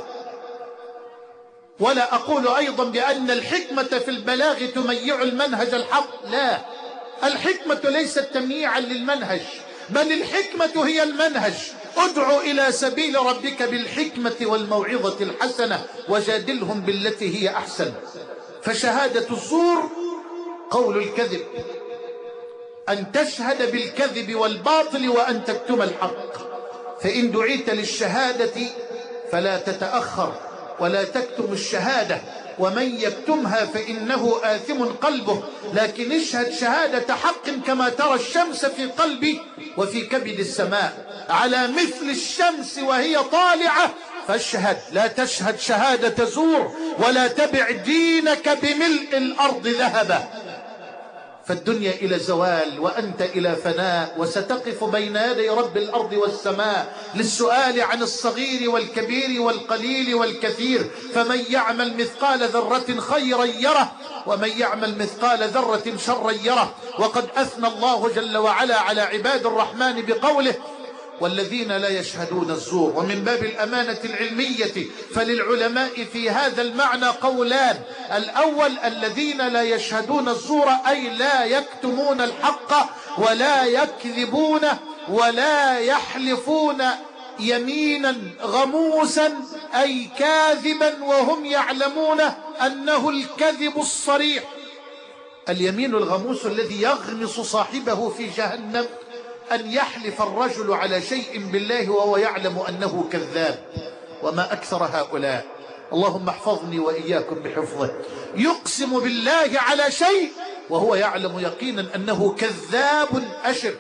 ولا أقول أيضا بأن الحكمة في البلاغ تميع المنهج الحق، لا، الحكمة ليست تمييعا للمنهج، بل الحكمة هي المنهج. ادع إلى سبيل ربك بالحكمة والموعظة الحسنة وجادلهم بالتي هي أحسن. فشهادة الزور قول الكذب، أن تشهد بالكذب والباطل وأن تكتم الحق. فإن دعيت للشهادة فلا تتأخر ولا تكتم الشهادة، ومن يكتمها فإنه آثم قلبه. لكن اشهد شهادة حق كما ترى الشمس في قلبي وفي كبد السماء، على مثل الشمس وهي طالعة فاشهد. لا تشهد شهادة زور ولا تبع دينك بملء الأرض ذهبا. فالدنيا إلى زوال وأنت إلى فناء، وستقف بين يدي رب الأرض والسماء للسؤال عن الصغير والكبير والقليل والكثير. فمن يعمل مثقال ذرة خيرا يره، ومن يعمل مثقال ذرة شرا يره. وقد أثنى الله جل وعلا على عباد الرحمن بقوله والذين لا يشهدون الزور. ومن باب الأمانة العلمية فللعلماء في هذا المعنى قولان: الأول الذين لا يشهدون الزور أي لا يكتمون الحق ولا يكذبون ولا يحلفون يمينا غموسا أي كاذبا وهم يعلمون أنه الكذب الصريح. اليمين الغموس الذي يغمس صاحبه في جهنم أن يحلف الرجل على شيء بالله وهو يعلم أنه كذاب، وما أكثر هؤلاء. اللهم احفظني وإياكم بحفظه. يقسم بالله على شيء وهو يعلم يقينا أنه كذاب أشر.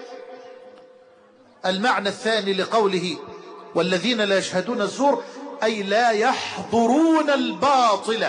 المعنى الثاني لقوله والذين لا يشهدون الزور أي لا يحضرون الباطل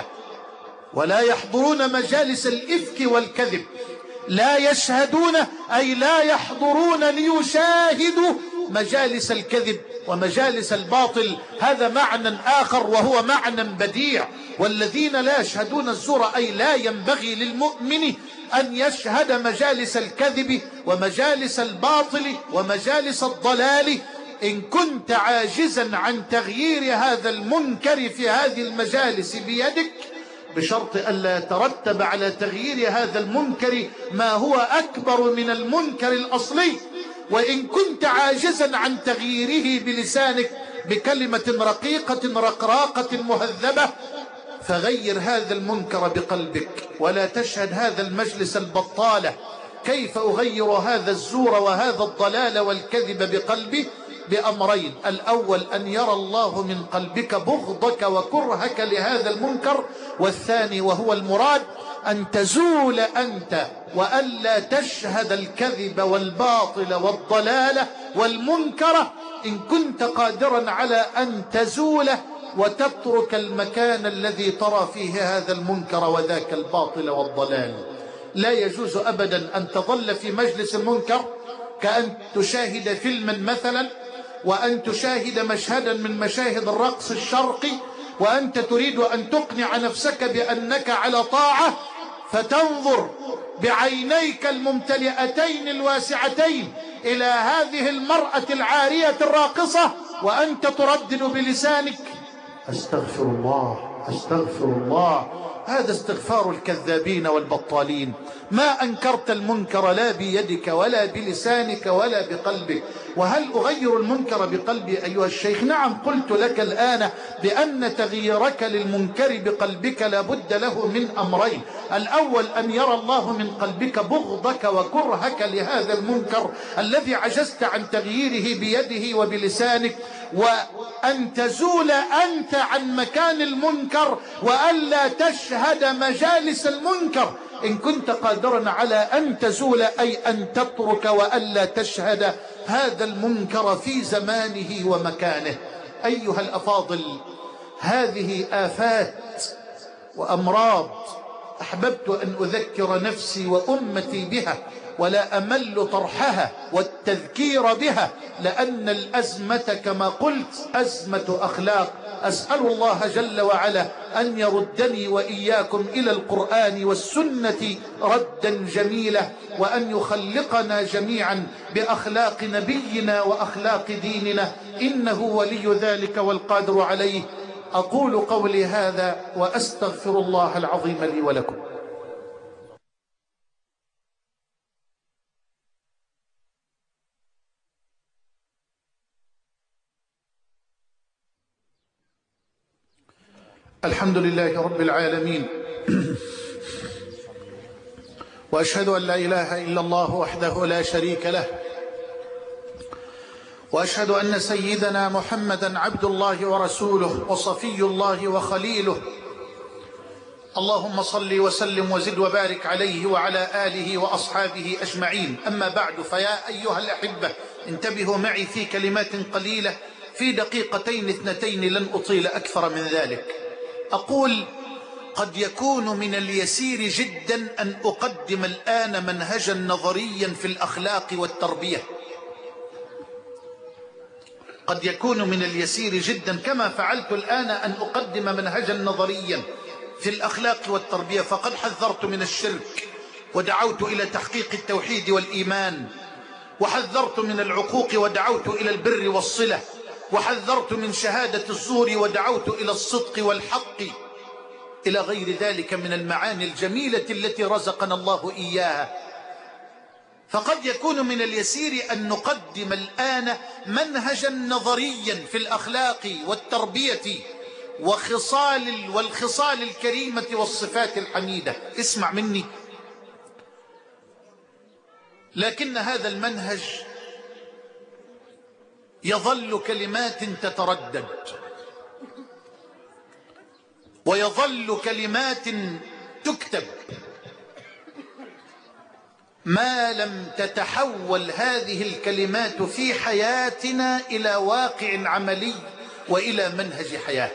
ولا يحضرون مجالس الإفك والكذب. لا يشهدون أي لا يحضرون ليشاهدوا مجالس الكذب ومجالس الباطل. هذا معنى آخر وهو معنى بديع. والذين لا يشهدون الزور أي لا ينبغي للمؤمن أن يشهد مجالس الكذب ومجالس الباطل ومجالس الضلال. إن كنت عاجزا عن تغيير هذا المنكر في هذه المجالس بيدك، بشرط ألا يترتب على تغيير هذا المنكر ما هو أكبر من المنكر الأصلي. وإن كنت عاجزا عن تغييره بلسانك بكلمة رقيقة رقراقة مهذبة، فغير هذا المنكر بقلبك ولا تشهد هذا المجلس البطالة. كيف أغير هذا الزور وهذا الضلال والكذب بقلبي؟ بأمرين: الأول أن يرى الله من قلبك بغضك وكرهك لهذا المنكر، والثاني وهو المراد أن تزول أنت وألا تشهد الكذب والباطل والضلال والمنكر. إن كنت قادرا على أن تزول وتترك المكان الذي ترى فيه هذا المنكر وذاك الباطل والضلال. لا يجوز أبدا أن تظل في مجلس المنكر كأن تشاهد فيلما مثلا، وأن تشاهد مشهدا من مشاهد الرقص الشرقي، وأنت تريد أن تقنع نفسك بأنك على طاعة، فتنظر بعينيك الممتلئتين الواسعتين إلى هذه المرأة العارية الراقصة وأنت تردد بلسانك أستغفر الله أستغفر الله. هذا استغفار الكذابين والبطالين. ما أنكرت المنكر لا بيدك ولا بلسانك ولا بقلبك. وهل أغير المنكر بقلبي أيها الشيخ؟ نعم، قلت لك الآن بأن تغييرك للمنكر بقلبك لابد له من أمرين: الأول أن يرى الله من قلبك بغضك وكرهك لهذا المنكر الذي عجزت عن تغييره بيده وبلسانك، وأن تزول أنت عن مكان المنكر وألا تشهد مجالس المنكر. إن كنت قادرا على أن تزول أي أن تترك وألا تشهد هذا المنكر في زمانه ومكانه. أيها الأفاضل، هذه آفات وأمراض أحببت أن أذكر نفسي وأمتي بها، ولا أمل طرحها والتذكير بها، لأن الأزمة كما قلت أزمة أخلاق أسأل الله جل وعلا أن يردني وإياكم إلى القرآن والسنة ردا جميلا، وأن يخلقنا جميعا بأخلاق نبينا وأخلاق ديننا، إنه ولي ذلك والقادر عليه. أقول قولي هذا وأستغفر الله العظيم لي ولكم. الحمد لله رب العالمين، وأشهد أن لا إله إلا الله وحده لا شريك له، وأشهد أن سيدنا محمدا عبد الله ورسوله وصفي الله وخليله. اللهم صل وسلم وزد وبارك عليه وعلى آله وأصحابه أجمعين. أما بعد، فيا أيها الأحبة، انتبهوا معي في كلمات قليلة في دقيقتين اثنتين، لن أطيل أكثر من ذلك. أقول: قد يكون من اليسير جدا أن أقدم الآن منهجا نظريا في الأخلاق والتربية. قد يكون من اليسير جدا كما فعلت الآن أن أقدم منهجا نظريا في الأخلاق والتربية، فقد حذرت من الشرك ودعوت إلى تحقيق التوحيد والإيمان، وحذرت من العقوق ودعوت إلى البر والصلة، وحذرت من شهادة الزور ودعوت إلى الصدق والحق، إلى غير ذلك من المعاني الجميلة التي رزقنا الله إياها. فقد يكون من اليسير أن نقدم الآن منهجا نظريا في الأخلاق والتربية والخصال الكريمة والصفات الحميدة. اسمع مني، لكن هذا المنهج يظل كلمات تتردد، ويظل كلمات تكتب، ما لم تتحول هذه الكلمات في حياتنا إلى واقع عملي وإلى منهج حياة.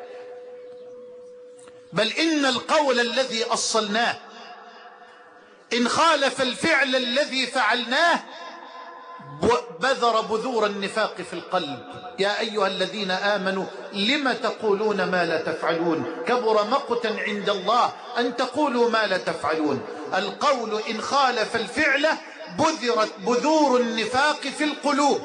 بل إن القول الذي أصلناه إن خالف الفعل الذي فعلناه بذر بذور النفاق في القلب. يا أيها الذين آمنوا لم تقولون ما لا تفعلون، كبر مقتا عند الله أن تقولوا ما لا تفعلون. القول إن خالف الفعل بذرت بذور النفاق في القلوب.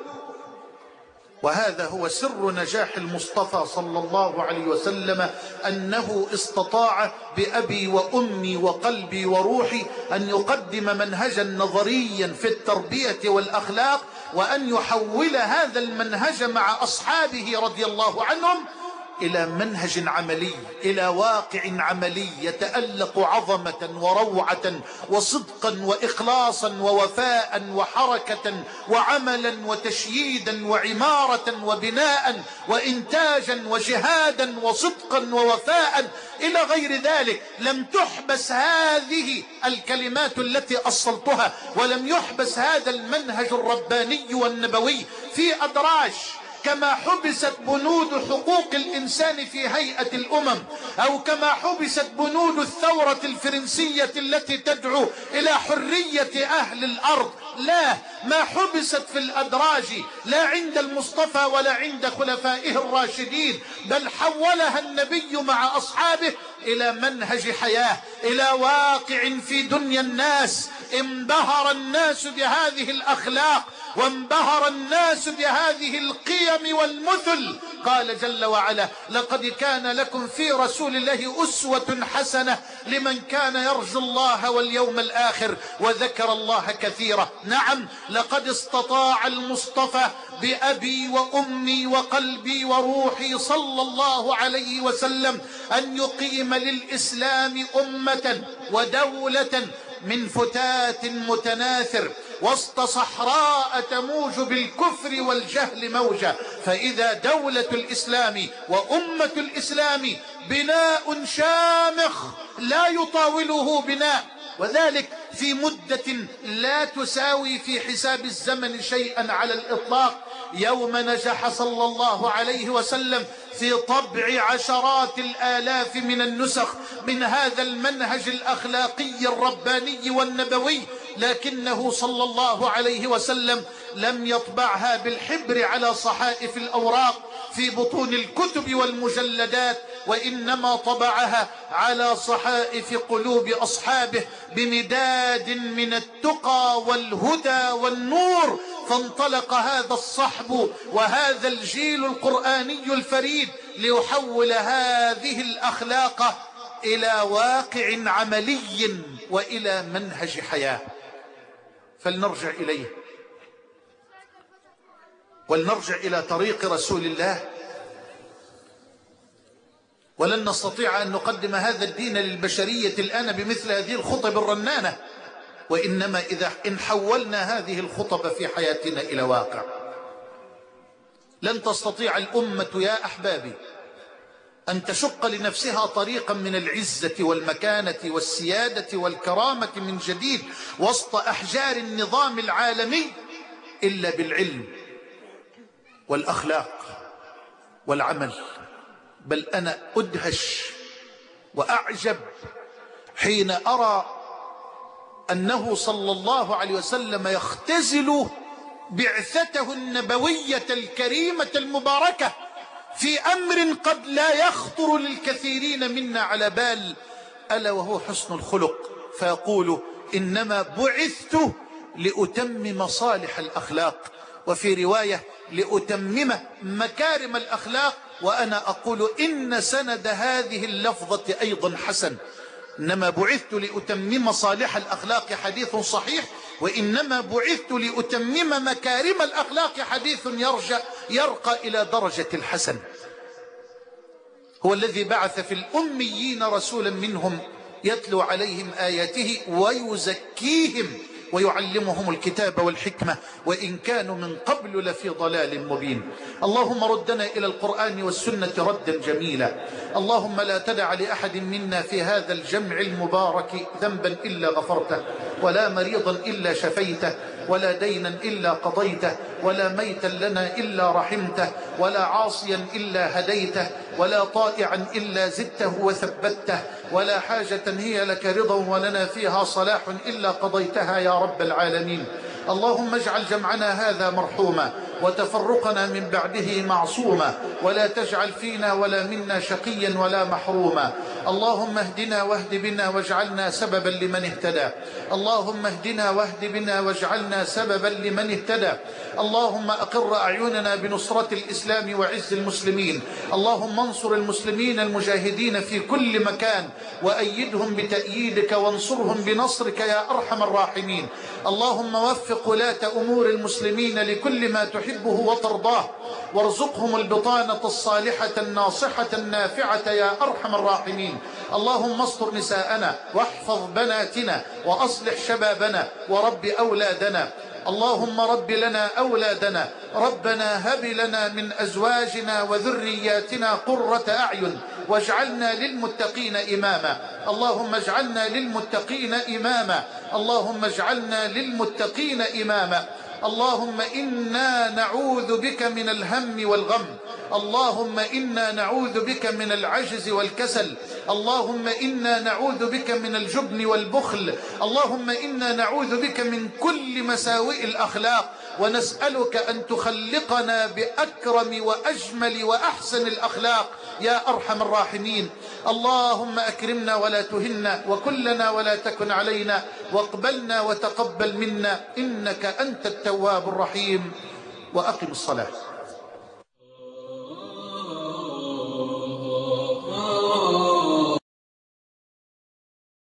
وهذا هو سر نجاح المصطفى صلى الله عليه وسلم، أنه استطاع بأبي وأمي وقلبي وروحي أن يقدم منهجا نظريا في التربية والأخلاق، وأن يحول هذا المنهج مع أصحابه رضي الله عنهم إلى منهج عملي، إلى واقع عملي يتألق عظمة وروعة وصدقا وإخلاصا ووفاء وحركة وعملا وتشييدا وعمارة وبناء وإنتاجا وجهادا وصدقا ووفاء إلى غير ذلك. لم تحبس هذه الكلمات التي أصلتها، ولم يحبس هذا المنهج الرباني والنبوي في أدراج، كما حبست بنود حقوق الإنسان في هيئة الأمم، أو كما حبست بنود الثورة الفرنسية التي تدعو إلى حرية أهل الأرض. لا، ما حبست في الأدراج لا عند المصطفى ولا عند خلفائه الراشدين، بل حولها النبي مع أصحابه إلى منهج حياة، إلى واقع في دنيا الناس. انبهر الناس بهذه الأخلاق، وانبهر الناس بهذه القيم والمثل. قال جل وعلا: لقد كان لكم في رسول الله أسوة حسنة لمن كان يرجو الله واليوم الآخر وذكر الله كثيرا. نعم، لقد استطاع المصطفى بأبي وأمي وقلبي وروحي صلى الله عليه وسلم أن يقيم للإسلام أمة ودولة من فتات متناثر وسط صحراء تموج بالكفر والجهل موجة. فإذا دولة الإسلام وأمة الإسلام بناء شامخ لا يطاوله بناء، وذلك في مدة لا تساوي في حساب الزمن شيئا على الإطلاق. يوم نجح صلى الله عليه وسلم في طبع عشرات الآلاف من النسخ من هذا المنهج الأخلاقي الرباني والنبوي، لكنه صلى الله عليه وسلم لم يطبعها بالحبر على صحائف الأوراق، في بطون الكتب والمجلدات، وإنما طبعها على صحائف قلوب أصحابه بمداد من التقى والهدى والنور. فانطلق هذا الصحب وهذا الجيل القرآني الفريد ليحول هذه الأخلاق إلى واقع عملي وإلى منهج حياة. فلنرجع إليه ولنرجع إلى طريق رسول الله. ولن نستطيع أن نقدم هذا الدين للبشرية الآن بمثل هذه الخطب الرنانة، وإنما إن حولنا هذه الخطب في حياتنا إلى واقع. لن تستطيع الأمة يا أحبابي أن تشق لنفسها طريقا من العزة والمكانة والسيادة والكرامة من جديد وسط أحجار النظام العالمي إلا بالعلم والأخلاق والعمل. بل أنا أدهش وأعجب حين أرى أنه صلى الله عليه وسلم يختزل بعثته النبوية الكريمة المباركة في أمر قد لا يخطر للكثيرين منا على بال، ألا وهو حسن الخلق. فيقول: إنما بعثت لأتمم صالح الأخلاق، وفي رواية لأتمم مكارم الأخلاق. وأنا أقول إن سند هذه اللفظة أيضا حسن. إنما بعثت لأتمم صالح الأخلاق حديث صحيح، وإنما بعثت لأتمم مكارم الأخلاق حديث يرقى إلى درجة الحسن. هو الذي بعث في الأميين رسولا منهم يتلو عليهم آياته ويزكيهم ويعلمهم الكتاب والحكمة وإن كانوا من قبل لفي ضلال مبين. اللهم ردنا إلى القرآن والسنة ردا جميلا. اللهم لا تدع لأحد منا في هذا الجمع المبارك ذنبا إلا غفرته، ولا مريضا إلا شفيته، ولا دينا إلا قضيته، ولا ميتا لنا إلا رحمته، ولا عاصيا إلا هديته، ولا طائعا إلا زدته وثبته، ولا حاجة هي لك رضا ولنا فيها صلاح إلا قضيتها يا رب العالمين. اللهم اجعل جمعنا هذا مرحوما وتفرقنا من بعده معصوما، ولا تجعل فينا ولا منا شقيا ولا محروما. اللهم اهدنا واهد بنا واجعلنا سببا لمن اهتدى. اللهم اهدنا واهد بنا واجعلنا سببا لمن اهتدى. اللهم أقر أعيننا بنصرة الإسلام وعز المسلمين. اللهم انصر المسلمين المجاهدين في كل مكان وأيدهم بتأييدك وانصرهم بنصرك يا أرحم الراحمين. اللهم وفق ولاة أمور المسلمين لكل ما تحبه وترضاه، وارزقهم البطانة الصالحة الناصحة النافعة يا أرحم الراحمين. اللهم استر نساءنا واحفظ بناتنا وأصلح شبابنا ورب أولادنا. اللهم رب لنا أولادنا. ربنا هب لنا من أزواجنا وذرياتنا قرة أعين واجعلنا للمتقين إماما. اللهم اجعلنا للمتقين إماما. اللهم اجعلنا للمتقين إماما. اللهم إنا نعوذ بك من الهم والغم. اللهم إنا نعوذ بك من العجز والكسل. اللهم إنا نعوذ بك من الجبن والبخل. اللهم إنا نعوذ بك من كل مساوئ الأخلاق، ونسألك أن تخلقنا بأكرم وأجمل وأحسن الأخلاق يا أرحم الراحمين. اللهم أكرمنا ولا تهنا، وكلنا ولا تكن علينا، واقبلنا وتقبل منا إنك أنت التواب الرحيم. وأقم الصلاة.